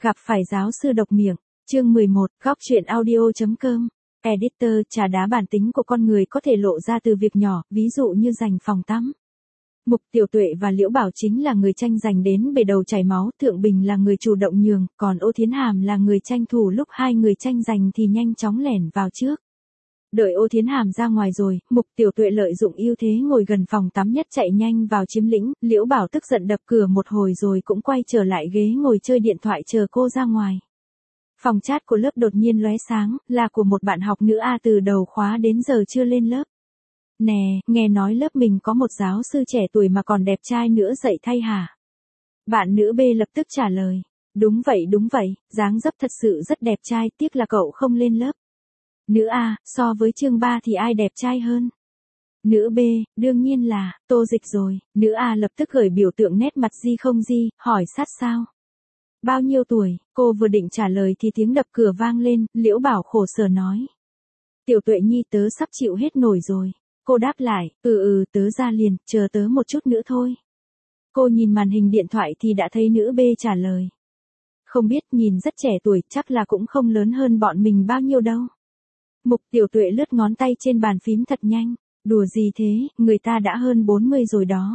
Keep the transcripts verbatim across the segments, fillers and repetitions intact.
Gặp phải giáo sư độc miệng, chương mười một, góc truyện audio.com. Editor, trà đá bản tính của con người có thể lộ ra từ việc nhỏ, ví dụ như giành phòng tắm. Mục Tiểu Tuệ và Liễu Bảo chính là người tranh giành đến bể đầu chảy máu, Thượng Bình là người chủ động nhường, còn Ô Thiến Hàm là người tranh thủ, lúc hai người tranh giành thì nhanh chóng lẻn vào trước. Đợi Ô Thiến Hàm ra ngoài rồi, Mục Tiểu Tuệ lợi dụng ưu thế ngồi gần phòng tắm nhất chạy nhanh vào chiếm lĩnh, Liễu Bảo tức giận đập cửa một hồi rồi cũng quay trở lại ghế ngồi chơi điện thoại chờ cô ra ngoài. Phòng chat của lớp đột nhiên lóe sáng, là của một bạn học nữ A từ đầu khóa đến giờ chưa lên lớp. Nè, nghe nói lớp mình có một giáo sư trẻ tuổi mà còn đẹp trai nữa dạy thay hả? Bạn nữ B lập tức trả lời. Đúng vậy đúng vậy, dáng dấp thật sự rất đẹp trai, tiếc là cậu không lên lớp. Nữ A, so với chương ba thì ai đẹp trai hơn? Nữ B, đương nhiên là, Tô Dịch rồi. Nữ A lập tức gửi biểu tượng nét mặt di không di, hỏi sát sao? Bao nhiêu tuổi? Cô vừa định trả lời thì tiếng đập cửa vang lên, Liễu Bảo khổ sở nói. Tiểu Tuệ Nhi, tớ sắp chịu hết nổi rồi. Cô đáp lại, ừ ừ tớ ra liền, chờ tớ một chút nữa thôi. Cô nhìn màn hình điện thoại thì đã thấy nữ B trả lời. Không biết, nhìn rất trẻ tuổi, chắc là cũng không lớn hơn bọn mình bao nhiêu đâu. Mục Tiểu Tuệ lướt ngón tay trên bàn phím thật nhanh. Đùa gì thế, người ta đã hơn bốn mươi rồi đó.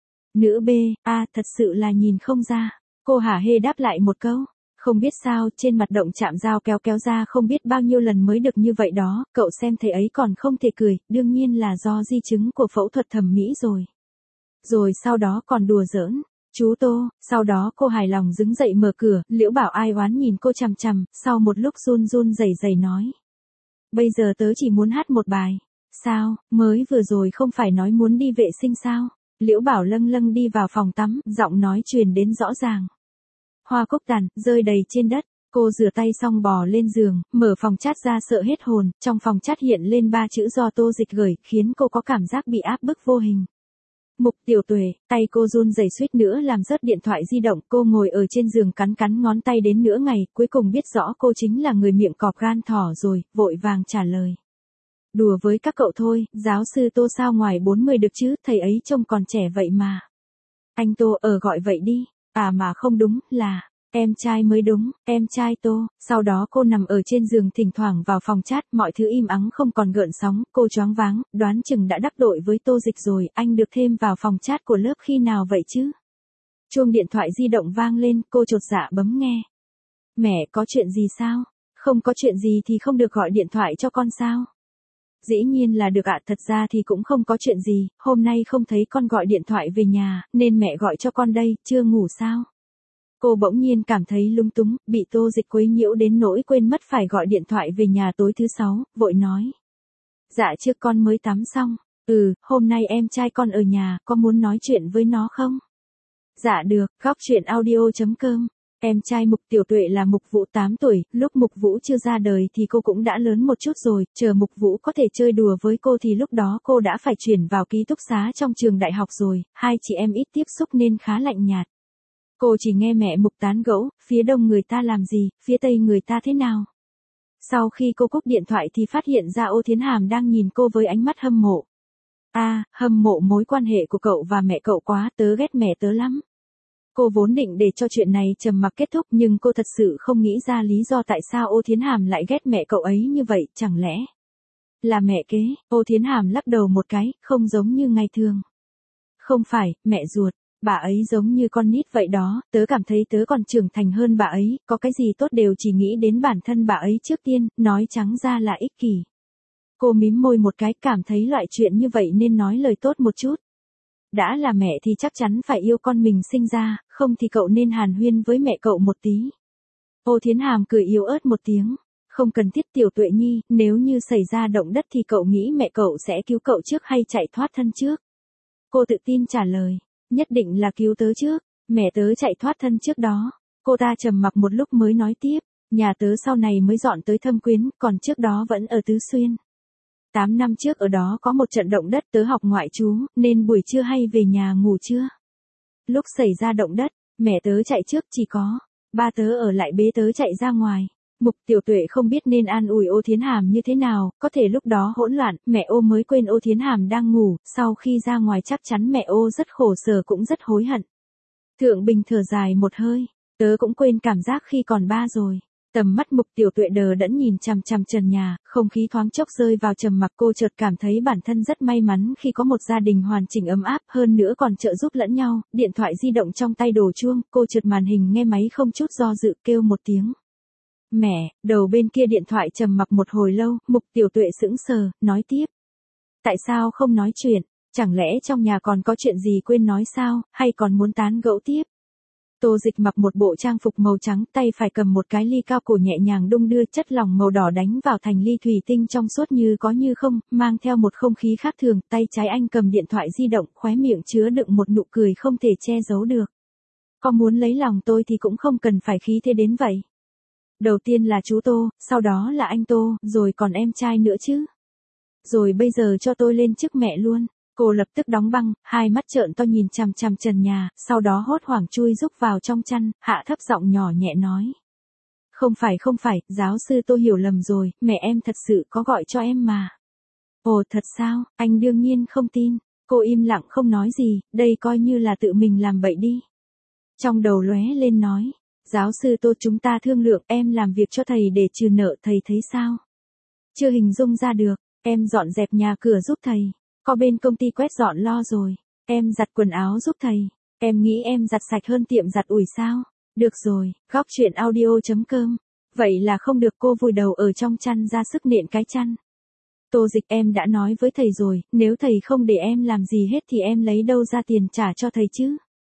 Nữ B, a thật sự là nhìn không ra. Cô hả hê đáp lại một câu. Không biết sao, trên mặt động chạm dao kéo kéo ra không biết bao nhiêu lần mới được như vậy đó, cậu xem thấy ấy còn không thể cười, đương nhiên là do di chứng của phẫu thuật thẩm mỹ rồi. Rồi sau đó còn đùa giỡn. Chú Tô, sau đó cô hài lòng đứng dậy mở cửa, Liễu Bảo ai oán nhìn cô chằm chằm, sau một lúc run run rẩy rẩy nói. Bây giờ tớ chỉ muốn hát một bài. Sao, mới vừa rồi không phải nói muốn đi vệ sinh sao? Liễu Bảo lâng lâng đi vào phòng tắm, giọng nói truyền đến rõ ràng. Hoa cúc tàn, rơi đầy trên đất. Cô rửa tay xong bò lên giường, mở phòng chat ra sợ hết hồn, trong phòng chat hiện lên ba chữ do Tô Dịch gửi, khiến cô có cảm giác bị áp bức vô hình. Mục Tiểu Tuệ, tay cô run rẩy suýt nữa làm rớt điện thoại di động, cô ngồi ở trên giường cắn cắn ngón tay đến nửa ngày, cuối cùng biết rõ cô chính là người miệng cọp gan thỏ rồi, vội vàng trả lời. Đùa với các cậu thôi, giáo sư Tô sao ngoài bốn mươi được chứ, thầy ấy trông còn trẻ vậy mà. Anh Tô, ở gọi vậy đi. À mà không đúng, là, em trai mới đúng, em trai Tô. Sau đó cô nằm ở trên giường thỉnh thoảng vào phòng chat, mọi thứ im ắng không còn gợn sóng, cô choáng váng, đoán chừng đã đắc tội với Tô Dịch rồi, anh được thêm vào phòng chat của lớp khi nào vậy chứ? Chuông điện thoại di động vang lên, cô chột dạ bấm nghe. Mẹ, có chuyện gì sao? Không có chuyện gì thì không được gọi điện thoại cho con sao? Dĩ nhiên là được ạ, thật ra thì cũng không có chuyện gì, hôm nay không thấy con gọi điện thoại về nhà, nên mẹ gọi cho con đây, chưa ngủ sao? Cô bỗng nhiên cảm thấy lung túng, bị Tô Dịch quấy nhiễu đến nỗi quên mất phải gọi điện thoại về nhà tối thứ sáu, vội nói. Dạ trước con mới tắm xong, ừ, hôm nay em trai con ở nhà, có muốn nói chuyện với nó không? Dạ được, góc truyện audio.com. Em trai Mục Tiểu Tuệ là Mục Vũ tám tuổi, lúc Mục Vũ chưa ra đời thì cô cũng đã lớn một chút rồi, chờ Mục Vũ có thể chơi đùa với cô thì lúc đó cô đã phải chuyển vào ký túc xá trong trường đại học rồi, hai chị em ít tiếp xúc nên khá lạnh nhạt. Cô chỉ nghe mẹ Mục tán gẫu, phía đông người ta làm gì, phía tây người ta thế nào. Sau khi cô cúp điện thoại thì phát hiện ra Ô Thiến Hàm đang nhìn cô với ánh mắt hâm mộ. À, hâm mộ mối quan hệ của cậu và mẹ cậu quá, tớ ghét mẹ tớ lắm. Cô vốn định để cho chuyện này trầm mặc kết thúc nhưng cô thật sự không nghĩ ra lý do tại sao Ô Thiến Hàm lại ghét mẹ cậu ấy như vậy, chẳng lẽ là mẹ kế? Ô Thiến Hàm lắc đầu một cái, không giống như ngày thường. Không phải, mẹ ruột, bà ấy giống như con nít vậy đó, tớ cảm thấy tớ còn trưởng thành hơn bà ấy, có cái gì tốt đều chỉ nghĩ đến bản thân bà ấy trước tiên, nói trắng ra là ích kỷ. Cô mím môi một cái, cảm thấy loại chuyện như vậy nên nói lời tốt một chút. Đã là mẹ thì chắc chắn phải yêu con mình sinh ra, không thì cậu nên hàn huyên với mẹ cậu một tí. Ô Thiến Hàm cười yếu ớt một tiếng. Không cần thiết Tiểu Tuệ Nhi, nếu như xảy ra động đất thì cậu nghĩ mẹ cậu sẽ cứu cậu trước hay chạy thoát thân trước? Cô tự tin trả lời. Nhất định là cứu tớ trước, mẹ tớ chạy thoát thân trước đó. Cô ta trầm mặc một lúc mới nói tiếp. Nhà tớ sau này mới dọn tới Thâm Quyến, còn trước đó vẫn ở Tứ Xuyên. Tám năm trước ở đó có một trận động đất, tớ học ngoại trú, nên buổi trưa hay về nhà ngủ trưa. Lúc xảy ra động đất, mẹ tớ chạy trước, chỉ có ba tớ ở lại bế tớ chạy ra ngoài. Mục Tiểu Tuệ không biết nên an ủi Ô Thiến Hàm như thế nào, có thể lúc đó hỗn loạn, mẹ Ô mới quên Ô Thiến Hàm đang ngủ, sau khi ra ngoài chắc chắn mẹ Ô rất khổ sở cũng rất hối hận. Thượng Bình thở dài một hơi, Tớ cũng quên cảm giác khi còn ba rồi. Tầm mắt Mục Tiểu Tuệ đờ đẫn nhìn chằm chằm trần nhà, không khí thoáng chốc rơi vào trầm mặc. Cô chợt cảm thấy bản thân rất may mắn khi có một gia đình hoàn chỉnh ấm áp, hơn nữa còn trợ giúp lẫn nhau. Điện thoại di động trong tay đổ chuông, cô chợt màn hình nghe máy không chút do dự kêu một tiếng. Mẹ, đầu bên kia điện thoại trầm mặc một hồi lâu, Mục Tiểu Tuệ sững sờ, nói tiếp. Tại sao không nói chuyện, chẳng lẽ trong nhà còn có chuyện gì quên nói sao, hay còn muốn tán gẫu tiếp? Tô Dịch mặc một bộ trang phục màu trắng, tay phải cầm một cái ly cao cổ nhẹ nhàng đung đưa, chất lỏng màu đỏ đánh vào thành ly thủy tinh trong suốt như có như không, mang theo một không khí khác thường. Tay trái anh cầm điện thoại di động, khóe miệng chứa đựng một nụ cười không thể che giấu được. Có muốn lấy lòng tôi thì cũng không cần phải khí thế đến vậy. Đầu tiên là chú Tô, sau đó là anh Tô, rồi còn em trai nữa chứ. Rồi bây giờ cho tôi lên chức mẹ luôn. Cô lập tức đóng băng, hai mắt trợn to nhìn chằm chằm trần nhà, sau đó hốt hoảng chui rúc vào trong chăn, hạ thấp giọng nhỏ nhẹ nói. Không phải không phải, giáo sư tôi hiểu lầm rồi, mẹ em thật sự có gọi cho em mà. Ồ thật sao, anh đương nhiên không tin. Cô im lặng không nói gì, đây coi như là tự mình làm bậy đi. Trong đầu lóe lên nói, giáo sư tôi chúng ta thương lượng, em làm việc cho thầy để trừ nợ, thầy thấy sao? Chưa hình dung ra được, em dọn dẹp nhà cửa giúp thầy. Có bên công ty quét dọn lo rồi, em giặt quần áo giúp thầy, em nghĩ em giặt sạch hơn tiệm giặt ủi sao? Được rồi, góc chuyện audio chấm com. Vậy là không được, cô vùi đầu ở trong chăn ra sức nện cái chăn. Tô Dịch, em đã nói với thầy rồi, nếu thầy không để em làm gì hết thì em lấy đâu ra tiền trả cho thầy chứ?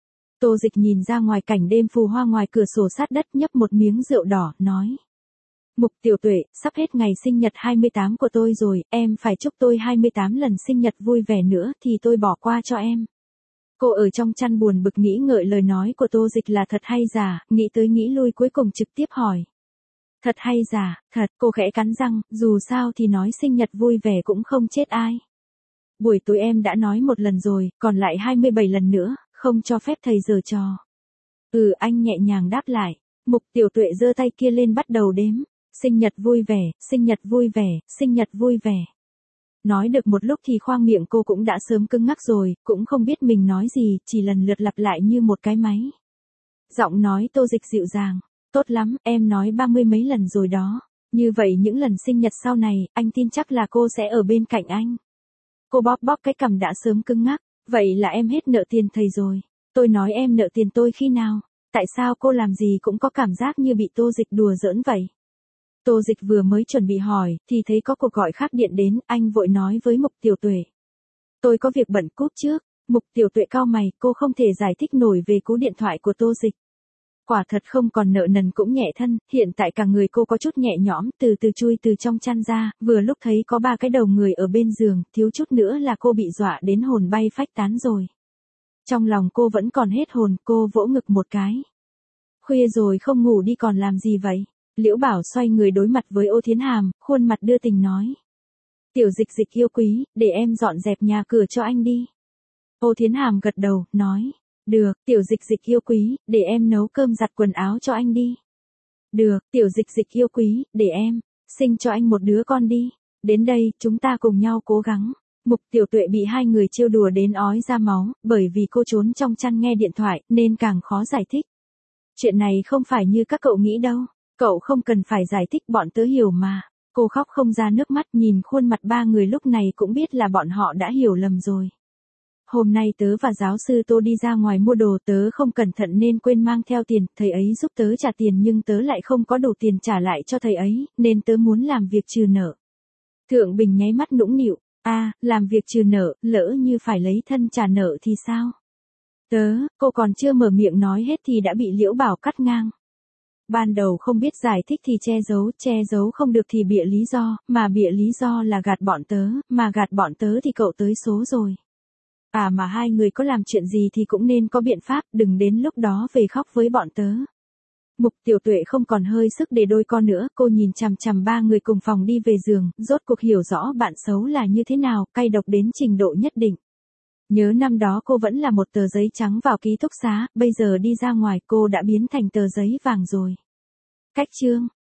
Tô Dịch nhìn ra ngoài cảnh đêm phù hoa ngoài cửa sổ sát đất, nhấp một miếng rượu đỏ, nói. Mục Tiểu Tuệ, sắp hết ngày sinh nhật hai mươi tám của tôi rồi, em phải chúc tôi hai mươi tám lần sinh nhật vui vẻ nữa thì tôi bỏ qua cho em. Cô ở trong chăn buồn bực nghĩ ngợi lời nói của Tô Dịch là thật hay giả, nghĩ tới nghĩ lui cuối cùng trực tiếp hỏi. Thật hay giả, thật, cô khẽ cắn răng, dù sao thì nói sinh nhật vui vẻ cũng không chết ai. Buổi tối em đã nói một lần rồi, còn lại hai mươi bảy lần nữa, không cho phép thầy giở trò. Ừ, anh nhẹ nhàng đáp lại. Mục Tiểu Tuệ giơ tay kia lên bắt đầu đếm. Sinh nhật vui vẻ, sinh nhật vui vẻ, sinh nhật vui vẻ. Nói được một lúc thì khoang miệng cô cũng đã sớm cứng ngắc rồi, cũng không biết mình nói gì, chỉ lần lượt lặp lại như một cái máy. Giọng nói Tô Dịch dịu dàng, tốt lắm, em nói ba mươi mấy lần rồi đó. Như vậy những lần sinh nhật sau này, anh tin chắc là cô sẽ ở bên cạnh anh. Cô bóp bóp cái cằm đã sớm cứng ngắc, vậy là em hết nợ tiền thầy rồi. Tôi nói em nợ tiền tôi khi nào? Tại sao cô làm gì cũng có cảm giác như bị Tô Dịch đùa giỡn vậy? Tô Dịch vừa mới chuẩn bị hỏi, thì thấy có cuộc gọi khác điện đến, anh vội nói với Mục Tiểu Tuệ. Tôi có việc bận cúp trước. Mục Tiểu Tuệ cau mày, cô không thể giải thích nổi về cú điện thoại của Tô Dịch. Quả thật không còn nợ nần cũng nhẹ thân, hiện tại cả người cô có chút nhẹ nhõm, từ từ chui từ trong chăn ra, vừa lúc thấy có ba cái đầu người ở bên giường, thiếu chút nữa là cô bị dọa đến hồn bay phách tán rồi. Trong lòng cô vẫn còn hết hồn, cô vỗ ngực một cái. Khuya rồi không ngủ đi còn làm gì vậy? Liễu Bảo xoay người đối mặt với Ô Thiến Hàm, khuôn mặt đưa tình nói. Tiểu Dịch Dịch yêu quý, để em dọn dẹp nhà cửa cho anh đi. Ô Thiến Hàm gật đầu, nói. Được, Tiểu Dịch Dịch yêu quý, để em nấu cơm giặt quần áo cho anh đi. Được, Tiểu Dịch Dịch yêu quý, để em sinh cho anh một đứa con đi. Đến đây, chúng ta cùng nhau cố gắng. Mục Tiểu Tuệ bị hai người trêu đùa đến ói ra máu, bởi vì cô trốn trong chăn nghe điện thoại, nên càng khó giải thích. Chuyện này không phải như các cậu nghĩ đâu. Cậu không cần phải giải thích, bọn tớ hiểu mà. Cô khóc không ra nước mắt, nhìn khuôn mặt ba người lúc này cũng biết là bọn họ đã hiểu lầm rồi. Hôm nay tớ và giáo sư Tô đi ra ngoài mua đồ, tớ không cẩn thận nên quên mang theo tiền, thầy ấy giúp tớ trả tiền nhưng tớ lại không có đủ tiền trả lại cho thầy ấy, nên tớ muốn làm việc trừ nợ. Thượng Bình nháy mắt nũng nịu, a, à, làm việc trừ nợ, lỡ như phải lấy thân trả nợ thì sao? Tớ, cô còn chưa mở miệng nói hết thì đã bị Liễu Bảo cắt ngang. Ban đầu không biết giải thích thì che giấu, che giấu không được thì bịa lý do, mà bịa lý do là gạt bọn tớ, mà gạt bọn tớ thì cậu tới số rồi. À mà hai người có làm chuyện gì thì cũng nên có biện pháp, đừng đến lúc đó về khóc với bọn tớ. Mục Tiểu Tuệ không còn hơi sức để đôi con nữa, cô nhìn chằm chằm ba người cùng phòng đi về giường, rốt cuộc hiểu rõ bạn xấu là như thế nào, cay độc đến trình độ nhất định. Nhớ năm đó cô vẫn là một tờ giấy trắng vào ký túc xá, bây giờ đi ra ngoài cô đã biến thành tờ giấy vàng rồi. Cách chương